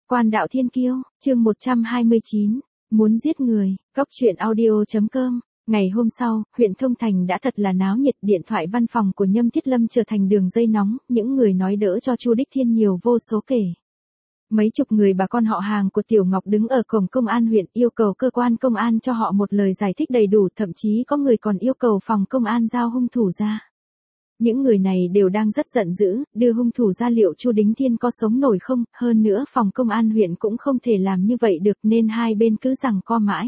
Quan đạo thiên kiêu, chương 129, muốn giết người, góc truyện audio.com. Ngày hôm sau, huyện Thông Thành đã thật là náo nhiệt, điện thoại văn phòng của Nhâm Thiết Lâm trở thành đường dây nóng, những người nói đỡ cho Chu Đích Thiên nhiều vô số kể. Mấy chục người bà con họ hàng của Tiểu Ngọc đứng ở cổng công an huyện yêu cầu cơ quan công an cho họ một lời giải thích đầy đủ, thậm chí có người còn yêu cầu phòng công an giao hung thủ ra. Những người này đều đang rất giận dữ, đưa hung thủ ra liệu Chu Đính Thiên có sống nổi không, hơn nữa phòng công an huyện cũng không thể làm như vậy được nên hai bên cứ giằng co mãi.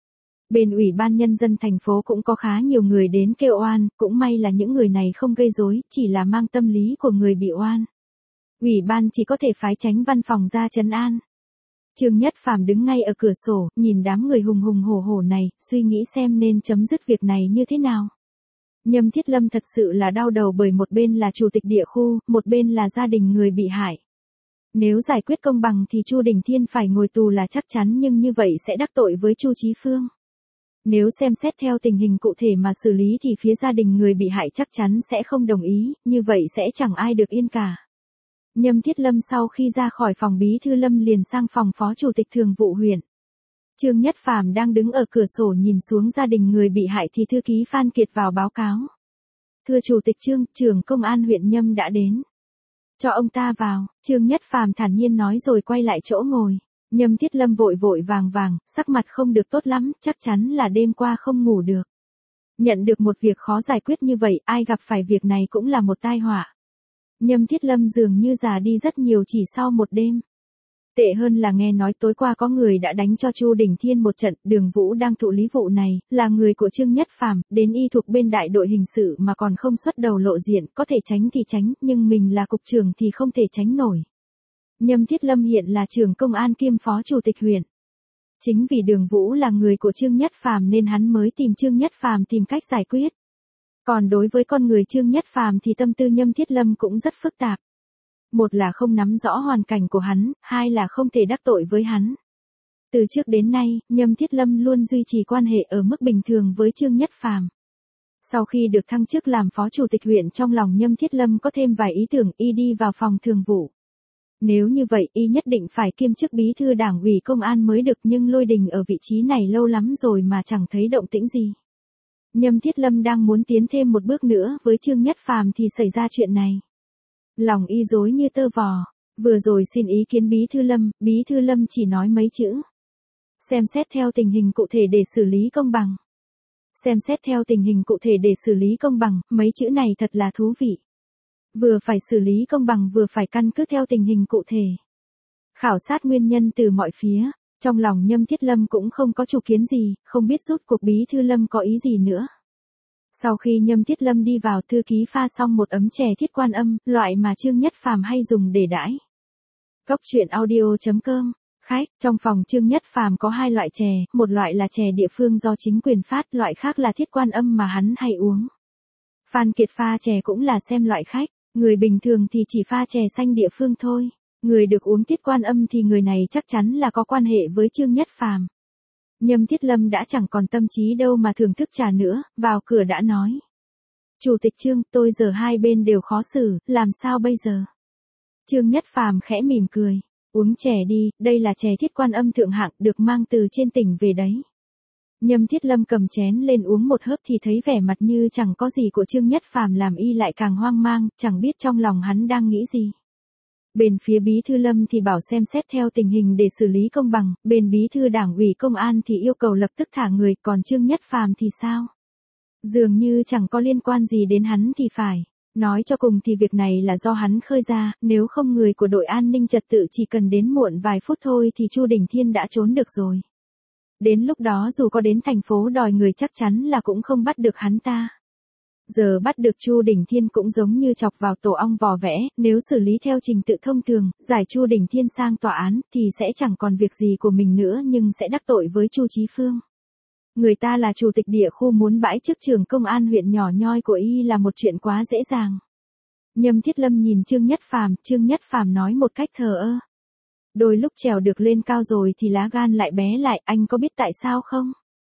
Bên Ủy ban Nhân dân thành phố cũng có khá nhiều người đến kêu oan, cũng may là những người này không gây rối, chỉ là mang tâm lý của người bị oan. Ủy ban chỉ có thể phái chánh văn phòng ra trấn an. Trương Nhất Phàm đứng ngay ở cửa sổ, nhìn đám người hùng hùng hổ hổ này, suy nghĩ xem nên chấm dứt việc này như thế nào. Nhâm Thiết Lâm thật sự là đau đầu bởi một bên là chủ tịch địa khu, một bên là gia đình người bị hại. Nếu giải quyết công bằng thì Chu Đỉnh Thiên phải ngồi tù là chắc chắn, nhưng như vậy sẽ đắc tội với Chu Chí Phương. Nếu xem xét theo tình hình cụ thể mà xử lý thì phía gia đình người bị hại chắc chắn sẽ không đồng ý, như vậy sẽ chẳng ai được yên cả. Nhâm Thiết Lâm sau khi ra khỏi phòng bí thư Lâm liền sang phòng phó chủ tịch thường vụ huyện. Trương Nhất Phàm đang đứng ở cửa sổ nhìn xuống gia đình người bị hại thì thư ký Phan Kiệt vào báo cáo. Thưa Chủ tịch Trương, trưởng công an huyện Nhâm đã đến. Cho ông ta vào, Trương Nhất Phàm thản nhiên nói rồi quay lại chỗ ngồi. Nhâm Thiết Lâm vội vội vàng, sắc mặt không được tốt lắm, chắc chắn là đêm qua không ngủ được. Nhận được một việc khó giải quyết như vậy, ai gặp phải việc này cũng là một tai họa. Nhâm Thiết Lâm dường như già đi rất nhiều chỉ sau một đêm. Tệ hơn là nghe nói tối qua có người đã đánh cho Chu Đỉnh Thiên một trận, Đường Vũ đang thụ lý vụ này, là người của Trương Nhất Phàm, đến y thuộc bên đại đội hình sự mà còn không xuất đầu lộ diện, có thể tránh thì tránh, nhưng mình là cục trưởng thì không thể tránh nổi. Nhâm Thiết Lâm hiện là trưởng công an kiêm phó chủ tịch huyện. Chính vì Đường Vũ là người của Trương Nhất Phàm nên hắn mới tìm Trương Nhất Phàm tìm cách giải quyết. Còn đối với con người Trương Nhất Phàm thì tâm tư Nhâm Thiết Lâm cũng rất phức tạp. Một là không nắm rõ hoàn cảnh của hắn, hai là không thể đắc tội với hắn. Từ trước đến nay, Nhâm Thiết Lâm luôn duy trì quan hệ ở mức bình thường với Trương Nhất Phàm. Sau khi được thăng chức làm phó chủ tịch huyện, trong lòng Nhâm Thiết Lâm có thêm vài ý tưởng, y đi vào phòng thường vụ. Nếu như vậy, y nhất định phải kiêm chức bí thư đảng ủy công an mới được, nhưng Lôi Đình ở vị trí này lâu lắm rồi mà chẳng thấy động tĩnh gì. Nhâm Thiết Lâm đang muốn tiến thêm một bước nữa với Trương Nhất Phàm thì xảy ra chuyện này. Lòng y rối như tơ vò, vừa rồi xin ý kiến bí thư Lâm chỉ nói mấy chữ. Xem xét theo tình hình cụ thể để xử lý công bằng. Xem xét theo tình hình cụ thể để xử lý công bằng, mấy chữ này thật là thú vị. Vừa phải xử lý công bằng vừa phải căn cứ theo tình hình cụ thể. Khảo sát nguyên nhân từ mọi phía, trong lòng Nhâm Thiết Lâm cũng không có chủ kiến gì, không biết rút cuộc bí thư Lâm có ý gì nữa. Sau khi Nhâm Thiết Lâm đi vào, thư ký pha xong một ấm chè Thiết Quan Âm, loại mà Trương Nhất Phàm hay dùng để đãi. Góc truyện audio.com. Khách, trong phòng Trương Nhất Phàm có hai loại chè, một loại là chè địa phương do chính quyền phát, loại khác là Thiết Quan Âm mà hắn hay uống. Phan Kiệt pha chè cũng là xem loại khách, người bình thường thì chỉ pha chè xanh địa phương thôi. Người được uống Thiết Quan Âm thì người này chắc chắn là có quan hệ với Trương Nhất Phàm. Nhâm Thiết Lâm đã chẳng còn tâm trí đâu mà thưởng thức trà nữa, vào cửa đã nói. Chủ tịch Trương, tôi giờ hai bên đều khó xử, làm sao bây giờ? Trương Nhất Phàm khẽ mỉm cười, uống chè đi, đây là chè Thiết Quan Âm thượng hạng, được mang từ trên tỉnh về đấy. Nhâm Thiết Lâm cầm chén lên uống một hớp thì thấy vẻ mặt như chẳng có gì của Trương Nhất Phàm làm y lại càng hoang mang, chẳng biết trong lòng hắn đang nghĩ gì. Bên phía bí thư Lâm thì bảo xem xét theo tình hình để xử lý công bằng, bên bí thư đảng ủy công an thì yêu cầu lập tức thả người, còn Trương Nhất Phàm thì sao? Dường như chẳng có liên quan gì đến hắn thì phải. Nói cho cùng thì việc này là do hắn khơi ra, nếu không người của đội an ninh trật tự chỉ cần đến muộn vài phút thôi thì Chu Đỉnh Thiên đã trốn được rồi. Đến lúc đó dù có đến thành phố đòi người chắc chắn là cũng không bắt được hắn ta. Giờ bắt được Chu Đỉnh Thiên cũng giống như chọc vào tổ ong vò vẽ, nếu xử lý theo trình tự thông thường, giải Chu Đỉnh Thiên sang tòa án thì sẽ chẳng còn việc gì của mình nữa, nhưng sẽ đắc tội với Chu Chí Phương. Người ta là chủ tịch địa khu, muốn bãi chức trưởng công an huyện nhỏ nhoi của y là một chuyện quá dễ dàng. Nhâm Thiết Lâm nhìn Trương Nhất Phàm nói một cách thờ ơ. Đôi lúc trèo được lên cao rồi thì lá gan lại bé lại, anh có biết tại sao không?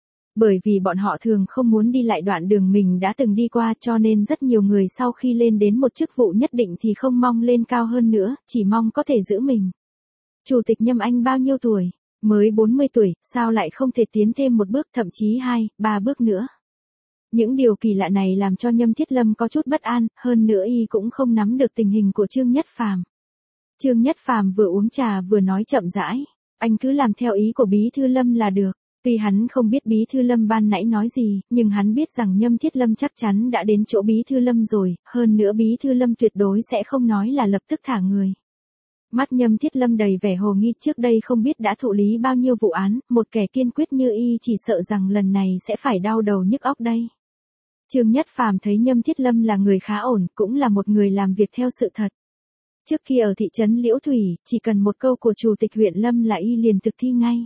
Bởi vì bọn họ thường không muốn đi lại đoạn đường mình đã từng đi qua, cho nên rất nhiều người sau khi lên đến một chức vụ nhất định thì không mong lên cao hơn nữa, chỉ mong có thể giữ mình. Chủ tịch Nhâm Anh bao nhiêu tuổi? Mới 40 tuổi, sao lại không thể tiến thêm một bước, thậm chí 2, 3 bước nữa? Những điều kỳ lạ này làm cho Nhâm Thiết Lâm có chút bất an, hơn nữa y cũng không nắm được tình hình của Trương Nhất Phàm. Trương Nhất Phàm vừa uống trà vừa nói chậm rãi, anh cứ làm theo ý của Bí thư Lâm là được. Tuy hắn không biết Bí thư Lâm ban nãy nói gì, nhưng hắn biết rằng Nhâm Thiết Lâm chắc chắn đã đến chỗ Bí thư Lâm rồi, hơn nữa Bí thư Lâm tuyệt đối sẽ không nói là lập tức thả người. Mắt Nhâm Thiết Lâm đầy vẻ hồ nghi, trước đây không biết đã thụ lý bao nhiêu vụ án, một kẻ kiên quyết như y chỉ sợ rằng lần này sẽ phải đau đầu nhức óc đây. Trương Nhất Phàm thấy Nhâm Thiết Lâm là người khá ổn, cũng là một người làm việc theo sự thật. Trước khi ở thị trấn Liễu Thủy, chỉ cần một câu của chủ tịch huyện Lâm là y liền thực thi ngay.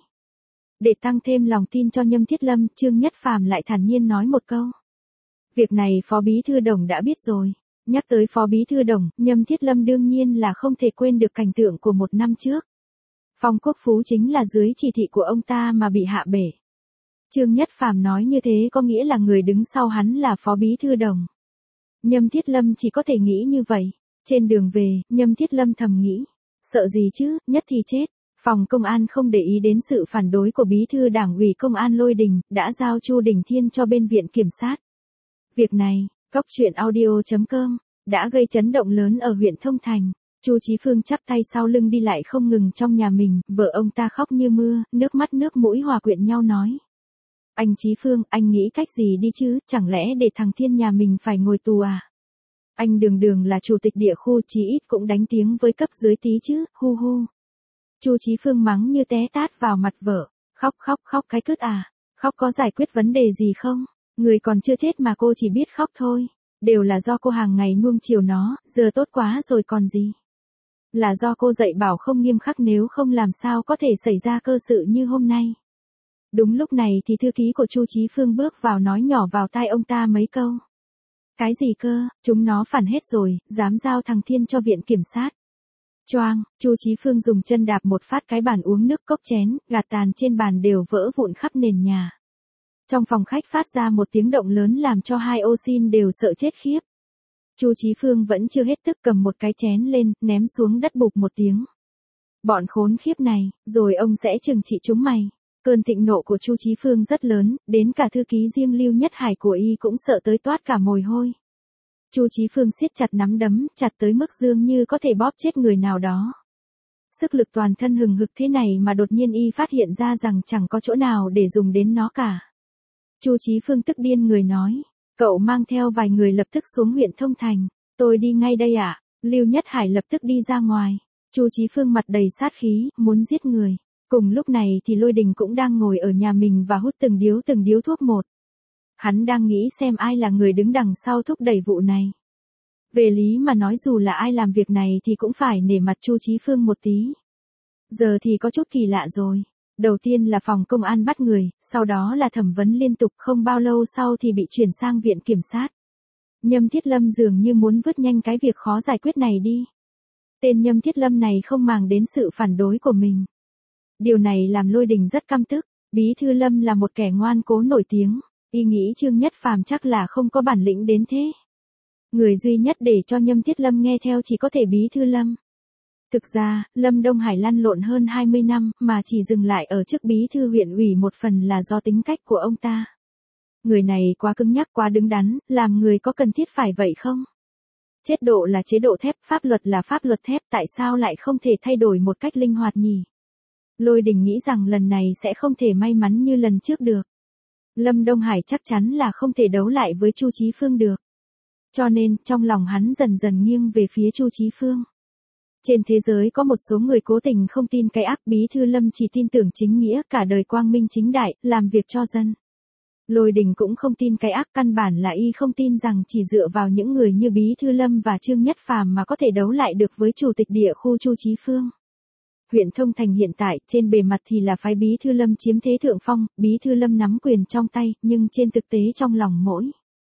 Để tăng thêm lòng tin cho Nhâm Thiết Lâm, Trương Nhất Phàm lại thản nhiên nói một câu. Việc này Phó Bí thư Đồng đã biết rồi. Nhắc tới Phó Bí thư Đồng, Nhâm Thiết Lâm đương nhiên là không thể quên được cảnh tượng của một năm trước. Phong Quốc Phú chính là dưới chỉ thị của ông ta mà bị hạ bể. Trương Nhất Phàm nói như thế có nghĩa là người đứng sau hắn là Phó Bí thư Đồng. Nhâm Thiết Lâm chỉ có thể nghĩ như vậy. Trên đường về, Nhâm Thiết Lâm thầm nghĩ. Sợ gì chứ, nhất thì chết. Phòng công an không để ý đến sự phản đối của Bí thư Đảng ủy Công an Lôi Đình, đã giao Chu Đình Thiên cho bên viện kiểm sát. Việc này, Cóc Truyện Audio.com đã gây chấn động lớn ở huyện Thông Thành. Chu Chí Phương chắp tay sau lưng đi lại không ngừng trong nhà mình, vợ ông ta khóc như mưa, nước mắt nước mũi hòa quyện nhau nói. Anh Chí Phương, anh nghĩ cách gì đi chứ, chẳng lẽ để thằng Thiên nhà mình phải ngồi tù à? Anh đường là chủ tịch địa khu, chí ít cũng đánh tiếng với cấp dưới tí chứ, hu hu. Chu Chí Phương mắng như té tát vào mặt vợ, khóc cái cứt à, khóc có giải quyết vấn đề gì không? Người còn chưa chết mà cô chỉ biết khóc thôi, đều là do cô hàng ngày nuông chiều nó, giờ tốt quá rồi còn gì. Là do cô dạy bảo không nghiêm khắc, nếu không làm sao có thể xảy ra cơ sự như hôm nay. Đúng lúc này thì thư ký của Chu Chí Phương bước vào nói nhỏ vào tai ông ta mấy câu. Cái gì cơ, chúng nó phản hết rồi, dám giao thằng Thiên cho viện kiểm sát. Choang, Chu Chí Phương dùng chân đạp một phát cái bàn uống nước, cốc chén, gạt tàn trên bàn đều vỡ vụn khắp nền nhà. Trong phòng khách phát ra một tiếng động lớn làm cho hai ô xin đều sợ chết khiếp. Chu Chí Phương vẫn chưa hết tức, cầm một cái chén lên, ném xuống đất bụp một tiếng. Bọn khốn khiếp này, rồi ông sẽ trừng trị chúng mày. Cơn thịnh nộ của Chu Chí Phương rất lớn, đến cả thư ký riêng Lưu Nhất Hải của y cũng sợ tới toát cả mồ hôi. Chu Chí Phương siết chặt nắm đấm, chặt tới mức dường như có thể bóp chết người nào đó. Sức lực toàn thân hừng hực thế này mà đột nhiên y phát hiện ra rằng chẳng có chỗ nào để dùng đến nó cả. Chu Chí Phương tức điên người nói, cậu mang theo vài người lập tức xuống huyện Thông Thành, tôi đi ngay đây ạ. Lưu Nhất Hải lập tức đi ra ngoài. Chu Chí Phương mặt đầy sát khí, muốn giết người. Cùng lúc này thì Lôi Đình cũng đang ngồi ở nhà mình và hút từng điếu thuốc một. Hắn đang nghĩ xem ai là người đứng đằng sau thúc đẩy vụ này. Về lý mà nói dù là ai làm việc này thì cũng phải nể mặt Chu Chí Phương một tí. Giờ thì có chút kỳ lạ rồi. Đầu tiên là phòng công an bắt người, sau đó là thẩm vấn liên tục, không bao lâu sau thì bị chuyển sang viện kiểm sát. Nhâm Thiết Lâm dường như muốn vứt nhanh cái việc khó giải quyết này đi. Tên Nhâm Thiết Lâm này không màng đến sự phản đối của mình. Điều này làm Lôi Đình rất căm tức. Bí thư Lâm là một kẻ ngoan cố nổi tiếng, y nghĩ Trương Nhất Phàm chắc là không có bản lĩnh đến thế. Người duy nhất để cho Nhâm Thiết Lâm nghe theo chỉ có thể Bí thư Lâm. Thực ra, Lâm Đông Hải lăn lộn hơn 20 năm mà chỉ dừng lại ở chức bí thư huyện ủy một phần là do tính cách của ông ta. Người này quá cứng nhắc, quá đứng đắn, làm người có cần thiết phải vậy không? Chế độ là chế độ thép, pháp luật là pháp luật thép, tại sao lại không thể thay đổi một cách linh hoạt nhỉ? Lôi Đình nghĩ rằng lần này sẽ không thể may mắn như lần trước được. Lâm Đông Hải chắc chắn là không thể đấu lại với Chu Chí Phương được. Cho nên, trong lòng hắn dần dần nghiêng về phía Chu Chí Phương. Trên thế giới có một số người cố tình không tin cái ác, Bí thư Lâm chỉ tin tưởng chính nghĩa, cả đời quang minh chính đại, làm việc cho dân. Lôi Đình cũng không tin cái ác, căn bản là y không tin rằng chỉ dựa vào những người như Bí thư Lâm và Trương Nhất Phàm mà có thể đấu lại được với chủ tịch địa khu Chu Chí Phương. Huyện Thông Thành hiện tại, trên bề mặt thì là phái Bí thư Lâm chiếm thế thượng phong, Bí thư Lâm nắm quyền trong tay, nhưng trên thực tế trong lòng mỗi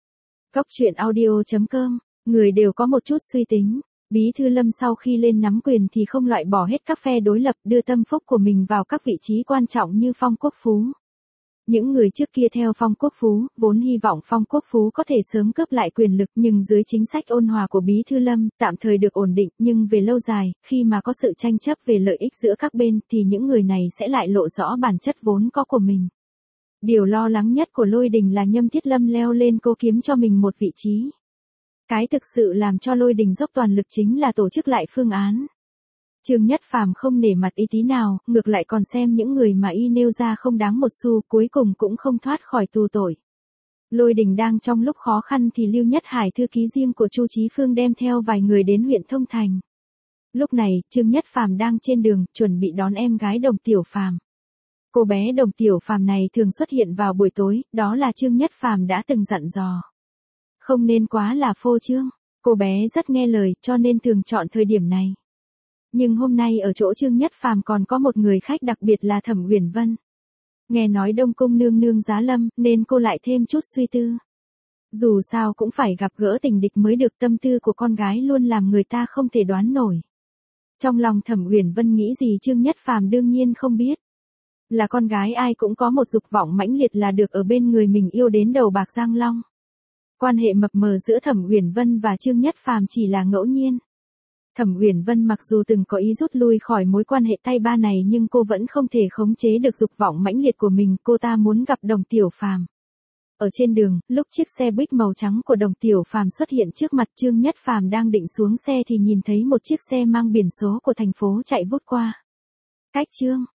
Cóc Truyện Audio.com, người đều có một chút suy tính. Bí thư Lâm sau khi lên nắm quyền thì không loại bỏ hết các phe đối lập, đưa tâm phúc của mình vào các vị trí quan trọng như Phong Quốc Phú. Những người trước kia theo Phong Quốc Phú, vốn hy vọng Phong Quốc Phú có thể sớm cướp lại quyền lực, nhưng dưới chính sách ôn hòa của Bí Thư Lâm, tạm thời được ổn định, nhưng về lâu dài, khi mà có sự tranh chấp về lợi ích giữa các bên, thì những người này sẽ lại lộ rõ bản chất vốn có của mình. Điều lo lắng nhất của Lôi Đình là Nhâm Thiết Lâm leo lên cố kiếm cho mình một vị trí. Cái thực sự làm cho Lôi Đình dốc toàn lực chính là tổ chức lại phương án. Trương Nhất Phàm không nể mặt y tí nào, ngược lại còn xem những người mà y nêu ra không đáng một xu, cuối cùng cũng không thoát khỏi tù tội. Lôi Đình đang trong lúc khó khăn thì Lưu Nhất Hải, thư ký riêng của Chu Chí Phương, đem theo vài người đến huyện Thông Thành. Lúc này, Trương Nhất Phàm đang trên đường, chuẩn bị đón em gái Đồng Tiểu Phàm. Cô bé Đồng Tiểu Phàm này thường xuất hiện vào buổi tối, đó là Trương Nhất Phàm đã từng dặn dò. Không nên quá là phô trương, cô bé rất nghe lời, cho nên thường chọn thời điểm này. Nhưng hôm nay ở chỗ Trương Nhất Phàm còn có một người khách đặc biệt là Thẩm Uyển Vân. Nghe nói Đông Cung nương nương giá lâm, nên cô lại thêm chút suy tư. Dù sao cũng phải gặp gỡ tình địch mới được, tâm tư của con gái luôn làm người ta không thể đoán nổi. Trong lòng Thẩm Uyển Vân nghĩ gì Trương Nhất Phàm đương nhiên không biết. Là con gái ai cũng có một dục vọng mãnh liệt là được ở bên người mình yêu đến đầu bạc răng long. Quan hệ mập mờ giữa Thẩm Uyển Vân và Trương Nhất Phàm chỉ là ngẫu nhiên. Thẩm Uyển Vân mặc dù từng có ý rút lui khỏi mối quan hệ tay ba này, nhưng cô vẫn không thể khống chế được dục vọng mãnh liệt của mình, cô ta muốn gặp Đồng Tiểu Phàm. Ở trên đường, lúc chiếc xe Buick màu trắng của Đồng Tiểu Phàm xuất hiện trước mặt Trương Nhất Phàm đang định xuống xe thì nhìn thấy một chiếc xe mang biển số của thành phố chạy vút qua. Cách Trương